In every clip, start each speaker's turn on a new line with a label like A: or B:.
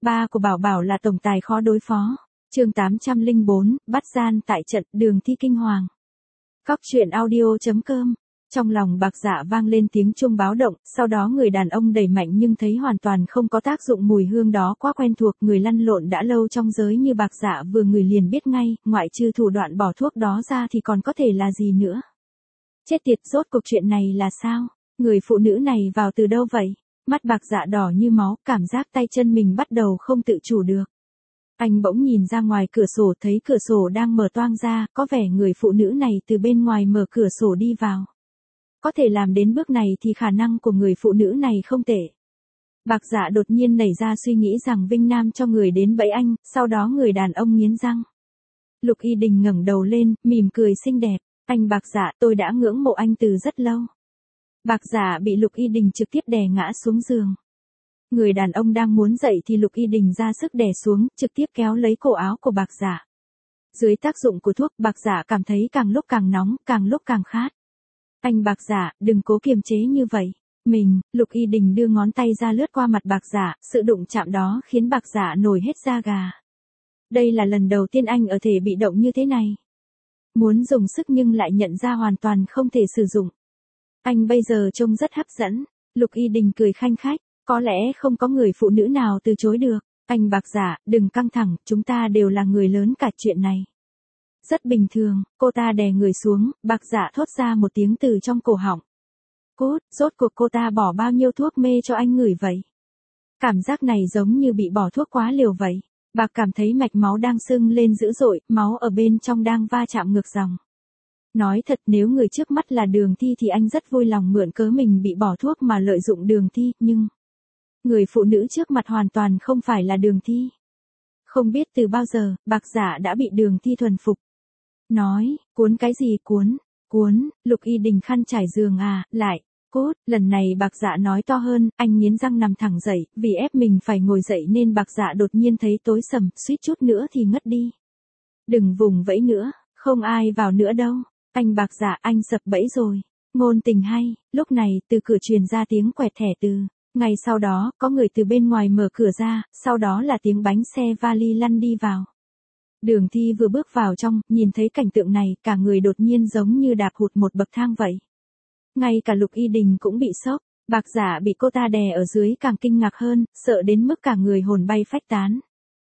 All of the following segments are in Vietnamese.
A: Ba của Bảo Bảo là tổng tài khó đối phó. Chương 804, bắt gian tại trận, Đường Thi kinh hoàng. Cóc truyện audio.com. Trong lòng Bạc Dạ vang lên tiếng chuông báo động, sau đó người đàn ông đẩy mạnh nhưng thấy hoàn toàn không có tác dụng, mùi hương đó quá quen thuộc, người lăn lộn đã lâu trong giới như Bạc Dạ vừa ngửi liền biết ngay, ngoại trừ thủ đoạn bỏ thuốc đó ra thì còn có thể là gì nữa. Chết tiệt, rốt cuộc chuyện này là sao? Người phụ nữ này vào từ đâu vậy? Mắt Bạc Dạ đỏ như máu, cảm giác tay chân mình bắt đầu không tự chủ được. Anh bỗng nhìn ra ngoài cửa sổ, thấy cửa sổ đang mở toang ra, có vẻ người phụ nữ này từ bên ngoài mở cửa sổ đi vào. Có thể làm đến bước này thì khả năng của người phụ nữ này không tệ. Bạc Dạ đột nhiên nảy ra suy nghĩ rằng Vinh Nam cho người đến bẫy anh, sau đó người đàn ông nghiến răng. Lục Y Đình ngẩng đầu lên, mỉm cười xinh đẹp. Anh Bạc Dạ, tôi đã ngưỡng mộ anh từ rất lâu. Bạc Dạ bị Lục Y Đình trực tiếp đè ngã xuống giường. Người đàn ông đang muốn dậy thì Lục Y Đình ra sức đè xuống, trực tiếp kéo lấy cổ áo của Bạc Dạ. Dưới tác dụng của thuốc, Bạc Dạ cảm thấy càng lúc càng nóng, càng lúc càng khát. Anh Bạc Dạ, đừng cố kiềm chế như vậy. Lục Y Đình đưa ngón tay ra lướt qua mặt Bạc Dạ, sự đụng chạm đó khiến Bạc Dạ nổi hết da gà. Đây là lần đầu tiên anh ở thể bị động như thế này. Muốn dùng sức nhưng lại nhận ra hoàn toàn không thể sử dụng. Anh bây giờ trông rất hấp dẫn. Lục Y Đình cười khanh khách, có lẽ không có người phụ nữ nào từ chối được. Anh Bạc Dạ, đừng căng thẳng, chúng ta đều là người lớn cả, chuyện này rất bình thường. Cô ta đè người xuống, Bạc Dạ thốt ra một tiếng từ trong cổ họng. Cút, rốt cuộc cô ta bỏ bao nhiêu thuốc mê cho anh ngửi vậy? Cảm giác này giống như bị bỏ thuốc quá liều vậy. Bạc cảm thấy mạch máu đang sưng lên dữ dội, máu ở bên trong đang va chạm ngược dòng. Nói thật, nếu người trước mắt là Đường Thi thì anh rất vui lòng mượn cớ mình bị bỏ thuốc mà lợi dụng Đường Thi, nhưng người phụ nữ trước mặt hoàn toàn không phải là Đường Thi. Không biết từ bao giờ, Bạc Dạ đã bị Đường Thi thuần phục. Nói, cuốn cái gì cuốn, Lục Y Đình khăn trải giường à, lại, cút, lần này Bạc Dạ nói to hơn, anh nghiến răng nằm thẳng dậy, vì ép mình phải ngồi dậy nên Bạc Dạ đột nhiên thấy tối sầm, suýt chút nữa thì ngất đi. Đừng vùng vẫy nữa, không ai vào nữa đâu. Anh Bạc Dạ, anh sập bẫy rồi. Ngôn tình hay, lúc này từ cửa truyền ra tiếng quẹt thẻ từ. Ngay sau đó, có người từ bên ngoài mở cửa ra, sau đó là tiếng bánh xe vali lăn đi vào. Đường Thi vừa bước vào trong, nhìn thấy cảnh tượng này, cả người đột nhiên giống như đạp hụt một bậc thang vậy. Ngay cả Lục Y Đình cũng bị sốc, Bạc Dạ bị cô ta đè ở dưới càng kinh ngạc hơn, sợ đến mức cả người hồn bay phách tán.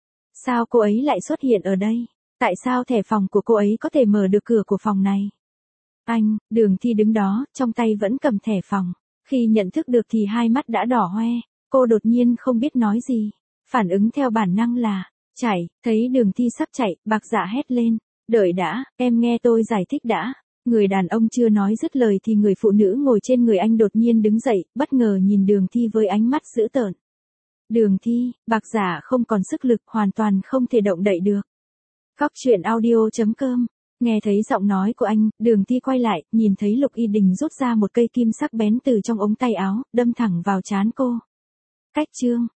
A: Sao cô ấy lại xuất hiện ở đây? Tại sao thẻ phòng của cô ấy có thể mở được cửa của phòng này? Anh, Đường Thi đứng đó, trong tay vẫn cầm thẻ phòng. Khi nhận thức được thì hai mắt đã đỏ hoe, cô đột nhiên không biết nói gì. Phản ứng theo bản năng là chạy, thấy Đường Thi sắp chạy, Bạc Dạ hét lên. Đợi đã, em nghe tôi giải thích đã. Người đàn ông chưa nói dứt lời thì người phụ nữ ngồi trên người anh đột nhiên đứng dậy, bất ngờ nhìn Đường Thi với ánh mắt dữ tợn. Đường Thi, Bạc Dạ không còn sức lực, hoàn toàn không thể động đậy được. Cóc truyện audio.com. Nghe thấy giọng nói của anh, Đường Thi quay lại, nhìn thấy Lục Y Đình rút ra một cây kim sắc bén từ trong ống tay áo, đâm thẳng vào trán cô. Cách chương